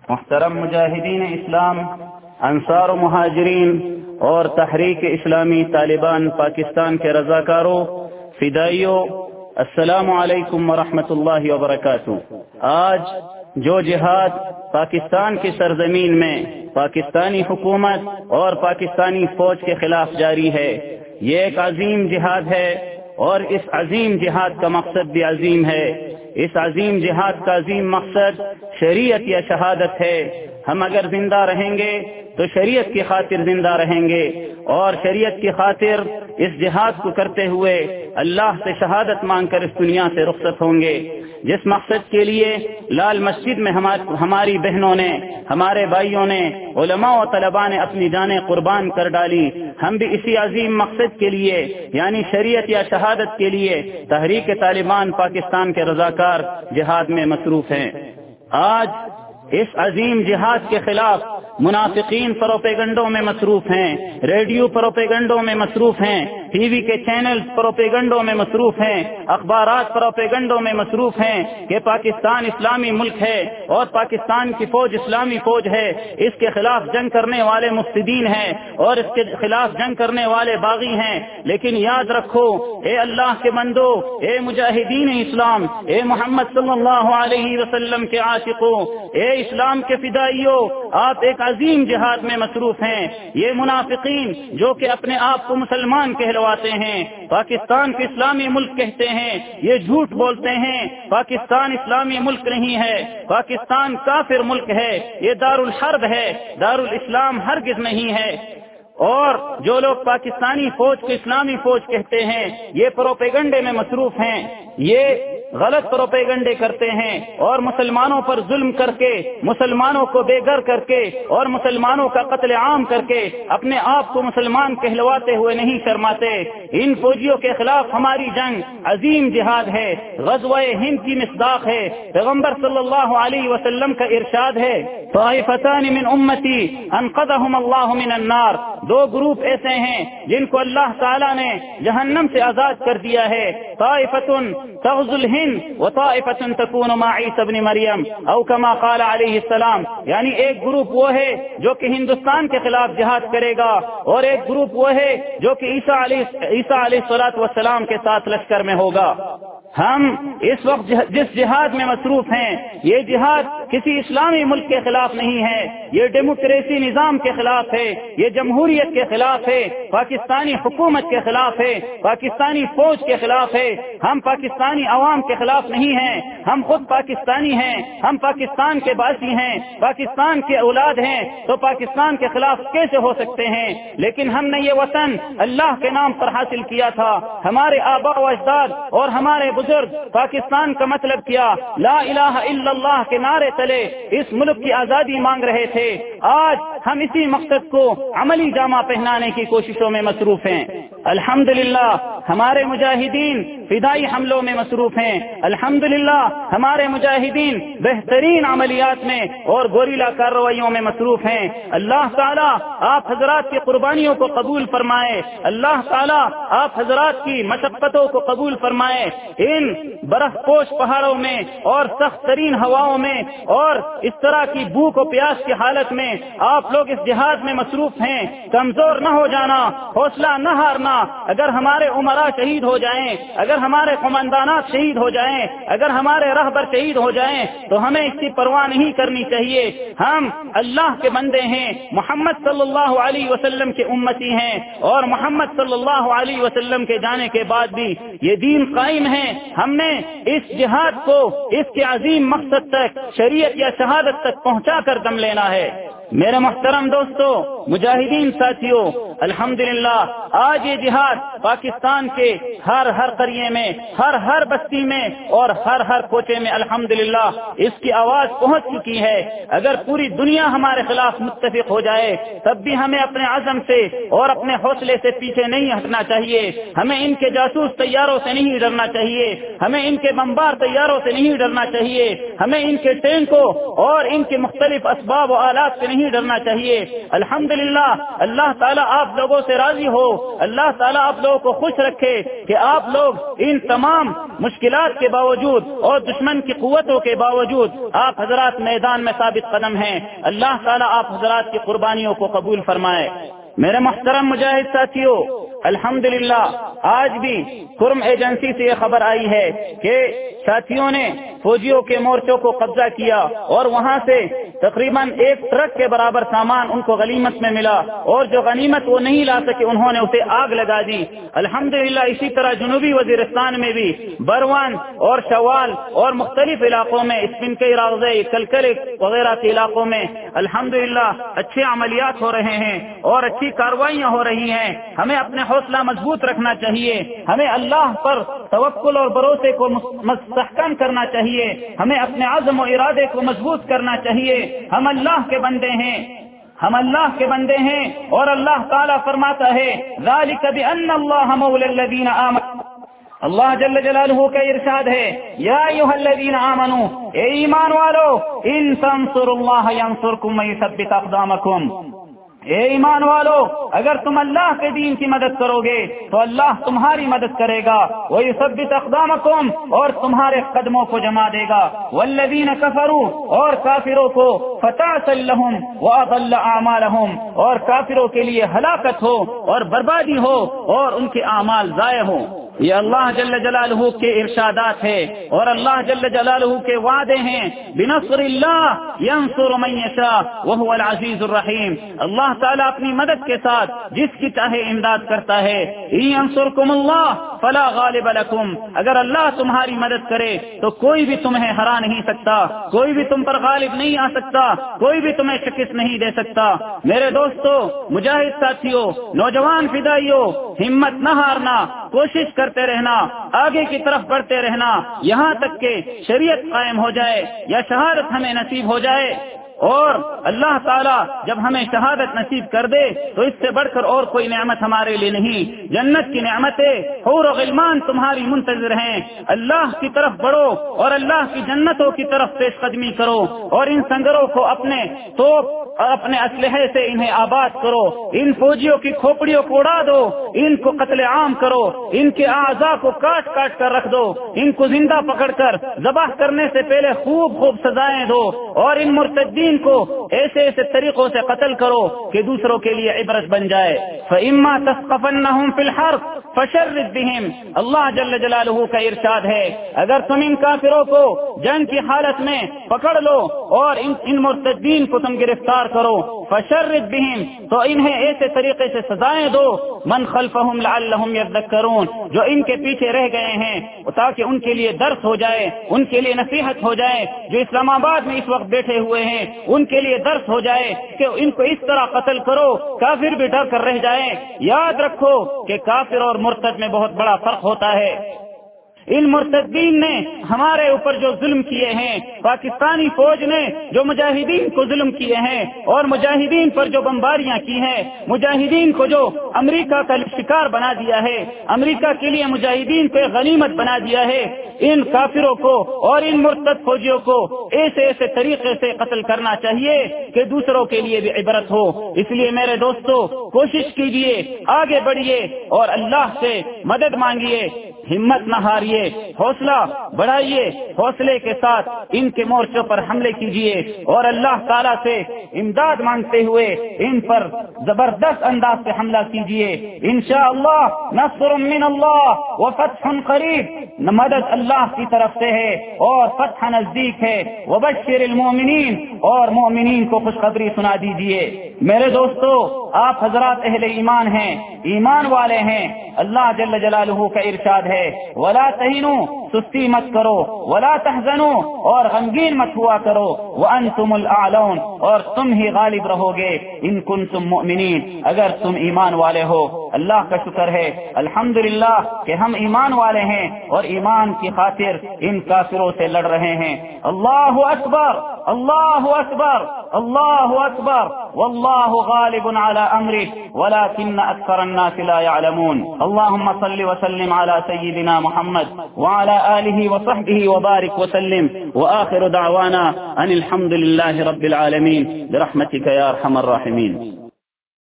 محترم مجاہدین اسلام، انصار و مہاجرین اور تحریک اسلامی طالبان پاکستان کے رضاکاروں، فدائیوں، السلام علیکم ورحمۃ اللہ وبرکاتہ۔ آج جو جہاد پاکستان کی سرزمین میں پاکستانی حکومت اور پاکستانی فوج کے خلاف جاری ہے، یہ ایک عظیم جہاد ہے اور اس عظیم جہاد کا مقصد بھی عظیم ہے۔ اس عظیم جہاد کا عظیم مقصد شریعت یا شہادت ہے۔ ہم اگر زندہ رہیں گے تو شریعت کی خاطر زندہ رہیں گے اور شریعت کی خاطر اس جہاد کو کرتے ہوئے اللہ سے شہادت مانگ کر اس دنیا سے رخصت ہوں گے۔ جس مقصد کے لیے لال مسجد میں ہماری بہنوں نے، ہمارے بھائیوں نے، علماء و طلباء نے اپنی جانیں قربان کر ڈالی، ہم بھی اسی عظیم مقصد کے لیے یعنی شریعت یا شہادت کے لیے تحریک طالبان پاکستان کے رضاکار جہاد میں مصروف ہیں۔ آج اس عظیم جہاد کے خلاف منافقین پروپیگنڈوں میں مصروف ہیں، ریڈیو پروپیگنڈوں میں مصروف ہیں، ٹی وی کے چینلز پروپیگنڈوں میں مصروف ہیں، اخبارات پروپیگنڈوں میں مصروف ہیں کہ پاکستان اسلامی ملک ہے اور پاکستان کی فوج اسلامی فوج ہے، اس کے خلاف جنگ کرنے والے مفسدین ہیں اور اس کے خلاف جنگ کرنے والے باغی ہیں۔ لیکن یاد رکھو اے اللہ کے بندو، اے مجاہدین اسلام، اے محمد صلی اللہ علیہ وسلم کے عاشقوں، اے اسلام کے فدائیوں، آپ ایک عظیم جہاد میں مصروف ہیں۔ یہ منافقین جو کہ اپنے آپ کو مسلمان کہلواتے ہیں، پاکستان کو اسلامی ملک کہتے ہیں، یہ جھوٹ بولتے ہیں۔ پاکستان اسلامی ملک نہیں ہے، پاکستان کافر ملک ہے، یہ دار الحرب ہے، دار الاسلام ہرگز نہیں ہے۔ اور جو لوگ پاکستانی فوج کو اسلامی فوج کہتے ہیں، یہ پروپیگنڈے میں مصروف ہیں، یہ غلط پروپیگنڈے کرتے ہیں اور مسلمانوں پر ظلم کر کے، مسلمانوں کو بے گھر کر کے اور مسلمانوں کا قتل عام کر کے اپنے آپ کو مسلمان کہلواتے ہوئے نہیں شرماتے۔ ان فوجیوں کے خلاف ہماری جنگ عظیم جہاد ہے، غزوہ ہند کی مصداق ہے۔ پیغمبر صلی اللہ علیہ وسلم کا ارشاد ہے، طائفتان من امتی انقذهم اللہ من النار، دو گروپ ایسے ہیں جن کو اللہ تعالیٰ نے جہنم سے آزاد کر دیا ہے، طائفۃ تغزو الہند وطائفۃ تکون مع عیسی ابن مریم او کما قال علیہ السلام، یعنی ایک گروپ وہ ہے جو کہ ہندوستان کے خلاف جہاد کرے گا اور ایک گروپ وہ ہے جو کہ عیسی علیہ السلام کے ساتھ لشکر میں ہوگا۔ ہم اس وقت جس جہاد میں مصروف ہیں، یہ جہاد کسی اسلامی ملک کے خلاف نہیں ہے، یہ ڈیموکریسی نظام کے خلاف ہے، یہ جمہوریت کے خلاف ہے، پاکستانی حکومت کے خلاف ہے، پاکستانی فوج کے خلاف ہے۔ ہم پاکستانی عوام کے خلاف نہیں ہیں، ہم خود پاکستانی ہیں، ہم پاکستان کے باسی ہیں، پاکستان کے اولاد ہیں، تو پاکستان کے خلاف کیسے ہو سکتے ہیں؟ لیکن ہم نے یہ وطن اللہ کے نام پر حاصل کیا تھا، ہمارے آباء و اجداد اور ہمارے بزرگ پاکستان کا مطلب کیا لا الہ الا اللہ کے نعرے تلے اس ملک کی آزادی مانگ رہے تھے۔ آج ہم اسی مقصد کو عملی جامہ پہنانے کی کوششوں میں مصروف ہیں۔ الحمدللہ ہمارے مجاہدین فدائی حملوں میں مصروف ہیں، الحمدللہ ہمارے مجاہدین بہترین عملیات میں اور گوریلا کارروائیوں میں مصروف ہیں۔ اللہ تعالیٰ آپ حضرات کی قربانیوں کو قبول فرمائے، اللہ تعالیٰ آپ حضرات کی مشقتوں کو قبول فرمائے۔ ان برف پوش پہاڑوں میں اور سخت ترین ہواؤں میں اور اس طرح کی بھوک و پیاس کی حالت میں آپ لوگ اس جہاد میں مصروف ہیں۔ کمزور نہ ہو جانا، حوصلہ نہ ہارنا۔ اگر ہمارے عمراء شہید ہو جائیں، اگر ہمارے قماندانات شہید ہو جائیں، اگر ہمارے رہبر شہید ہو جائیں تو ہمیں اس کی پرواہ نہیں کرنی چاہیے۔ ہم اللہ کے بندے ہیں، محمد صلی اللہ علیہ وسلم کے امتی ہیں اور محمد صلی اللہ علیہ وسلم کے جانے کے بعد بھی یہ دین قائم ہے۔ ہم نے اس جہاد کو اس کے عظیم مقصد تک، شریعت یا شہادت تک پہنچا کر دم لینا ہے۔ میرے محترم دوستو، مجاہدین ساتھیوں، الحمدللہ آج یہ جہاد پاکستان کے ہر قریے میں، ہر بستی میں اور ہر کوچے میں الحمدللہ اس کی آواز پہنچ چکی ہے۔ اگر پوری دنیا ہمارے خلاف متفق ہو جائے تب بھی ہمیں اپنے عزم سے اور اپنے حوصلے سے پیچھے نہیں ہٹنا چاہیے۔ ہمیں ان کے جاسوس طیاروں سے نہیں ڈرنا چاہیے، ہمیں ان کے بمبار طیاروں سے نہیں ڈرنا چاہیے، ہمیں ان کے ٹینکوں اور ان کے مختلف اسباب و آلات سے نہیں ڈرنا چاہیے۔ الحمدللہ اللہ تعالیٰ آپ آپ لوگوں سے راضی ہو، اللہ تعالیٰ آپ لوگوں کو خوش رکھے کہ آپ لوگ ان تمام مشکلات کے باوجود اور دشمن کی قوتوں کے باوجود آپ حضرات میدان میں ثابت قدم ہیں۔ اللہ تعالیٰ آپ حضرات کی قربانیوں کو قبول فرمائے۔ میرے محترم مجاہد ساتھیوں، الحمدللہ آج بھی کرم ایجنسی سے یہ خبر آئی ہے کہ ساتھیوں نے فوجیوں کے مورچوں کو قبضہ کیا اور وہاں سے تقریباً 1 ٹرک کے برابر سامان ان کو غنیمت میں ملا، اور جو غنیمت وہ نہیں لا سکے انہوں نے اسے آگ لگا دی۔ الحمدللہ اسی طرح جنوبی وزیرستان میں بھی بروان اور شوال اور مختلف علاقوں میں اسپنکئی راغزے کلکل وغیرہ کے علاقوں میں الحمدللہ اچھے عملیات ہو رہے ہیں اور اچھی کارروائیاں ہو رہی ہیں۔ ہمیں اپنے حوصلہ مضبوط رکھنا چاہیے، ہمیں اللہ پر توکل اور بھروسے کو مستحکم کرنا چاہیے، ہمیں اپنے عزم و ارادے کو مضبوط کرنا چاہیے۔ ہم اللہ کے بندے ہیں، ہم اللہ کے بندے ہیں، اور اللہ تعالیٰ فرماتا ہے ذالک بأن اللہ مولی الذین آمنوا۔ اللہ جل جلالہ کا ارشاد ہے یا ایھا الذین آمنوا، اے ایمان والو، ان تنصروا اللہ ینصرکم ویثبت اقدامکم۔ اے ایمان والو، اگر تم اللہ کے دین کی مدد کرو گے تو اللہ تمہاری مدد کرے گا، وَيُثَبِّتْ أَقْدَامَكُمْ، اور تمہارے قدموں کو جما دے گا، وَالَّذِينَ كَفَرُوا، اور کافروں کو فَتَعْسًا لَهُمْ وَأَضَلَّ أَعْمَالَهُمْ، اور کافروں کے لیے ہلاکت ہو اور بربادی ہو اور ان کے اعمال ضائع ہوں۔ یہ اللہ جل جلالہ کے ارشادات ہے اور اللہ جل جلالہ کے وعدے ہیں، بنصر اللہ ینصر من یشاء وهو العزیز الرحیم۔ اللہ تعالیٰ اپنی مدد کے ساتھ جس کی چاہے امداد کرتا ہے۔ ان ینصرکم اللہ فلا غالب لکم، اگر اللہ تمہاری مدد کرے تو کوئی بھی تمہیں ہرا نہیں سکتا، کوئی بھی تم پر غالب نہیں آ سکتا، کوئی بھی تمہیں شکست نہیں دے سکتا۔ میرے دوستو، مجاہد ساتھیوں، نوجوان فدائیوں، ہمت نہ ہارنا، کوشش کرتے رہنا، آگے کی طرف بڑھتے رہنا، یہاں تک کہ شریعت قائم ہو جائے یا شہادت ہمیں نصیب ہو جائے۔ اور اللہ تعالیٰ جب ہمیں شہادت نصیب کر دے تو اس سے بڑھ کر اور کوئی نعمت ہمارے لیے نہیں۔ جنت کی نعمتیں، حور و غلمان تمہاری منتظر ہیں۔ اللہ کی طرف بڑھو اور اللہ کی جنتوں کی طرف پیش قدمی کرو، اور ان سنگروں کو اپنے توپ اور اپنے اسلحے سے انہیں آباد کرو، ان فوجیوں کی کھوپڑیوں کو اڑا دو، ان کو قتل عام کرو، ان کے اعضاء کو کاٹ کاٹ کر رکھ دو، ان کو زندہ پکڑ کر ذبح کرنے سے پہلے خوب خوب سزائیں دو، اور ان مرتدین کو ایسے ایسے طریقوں سے قتل کرو کہ دوسروں کے لیے عبرت بن جائے۔ فَإِمَّا تَثْقَفَنَّهُمْ فِي الْحَرْبِ فَشَرِّدْ بِهِمْ، اللہ جل جلالہ کا ارشاد ہے اگر تم ان کافروں کو جنگ کی حالت میں پکڑ لو اور ان مرتدین کو تم گرفتار کرو، فَشَرِّدْ بِهِمْ، تو انہیں ایسے طریقے سے سزائیں دو، مَنْ خَلْفَهُمْ لَعَلَّهُمْ يَذَّكَّرُونَ، جو ان کے پیچھے رہ گئے ہیں تاکہ ان کے لیے درس ہو جائے، ان کے لیے نصیحت ہو جائے، جو اسلام آباد میں اس وقت بیٹھے ہوئے ہیں ان کے لیے درس ہو جائے کہ ان کو اس طرح قتل کرو کافر بھی ڈر کر رہ جائیں۔ یاد رکھو کہ کافر اور مرتد میں بہت بڑا فرق ہوتا ہے۔ ان مرتدین نے ہمارے اوپر جو ظلم کیے ہیں، پاکستانی فوج نے جو مجاہدین کو ظلم کیے ہیں اور مجاہدین پر جو بمباریاں کی ہیں، مجاہدین کو جو امریکہ کا شکار بنا دیا ہے، امریکہ کے لیے مجاہدین کو غنیمت بنا دیا ہے، ان کافروں کو اور ان مرتد فوجیوں کو ایسے ایسے طریقے سے قتل کرنا چاہیے کہ دوسروں کے لیے بھی عبرت ہو۔ اس لیے میرے دوستو، کوشش کیجئے، آگے بڑھیے اور اللہ سے مدد مانگیے، ہمت نہ ہاریے، حوصلہ بڑھائیے، حوصلے کے ساتھ ان کے مورچوں پر حملے کیجئے اور اللہ تعالیٰ سے امداد مانگتے ہوئے ان پر زبردست انداز سے حملہ کیجئے۔ انشاءاللہ نصر من اللہ وفتح قریب، مدد اللہ کی طرف سے ہے اور فتح نزدیک ہے۔ وبشر المؤمنین، اور مومنین کو خوشخبری سنا دیجئے۔ میرے دوستو، آپ حضرات اہل ایمان ہیں، ایمان والے ہیں۔ اللہ جل جلالہ کا ارشاد ہے ولا تہنوا، سستی مت کرو، ولا تحزنوا، اور غمگین مت ہوا کرو، وانتم الاعلون، اور تم ہی غالب رہو گے، ان کنتم مؤمنین، اگر تم ایمان والے ہو۔ اللہ کا شکر ہے الحمدللہ کہ ہم ایمان والے ہیں اور ایمان کی خاطر ان کافروں سے لڑ رہے ہیں۔ اللہ اکبر، اللہ اکبر، اللہ اکبر، واللہ غالب على امره ولكن اکثر الناس لا يعلمون۔ اللهم صل وسلم على سيدنا محمد وعلى آله وصحبه وبارك وسلم، وآخر دعوانا ان الحمد لله رب العالمين برحمتك يا ارحم الراحمين۔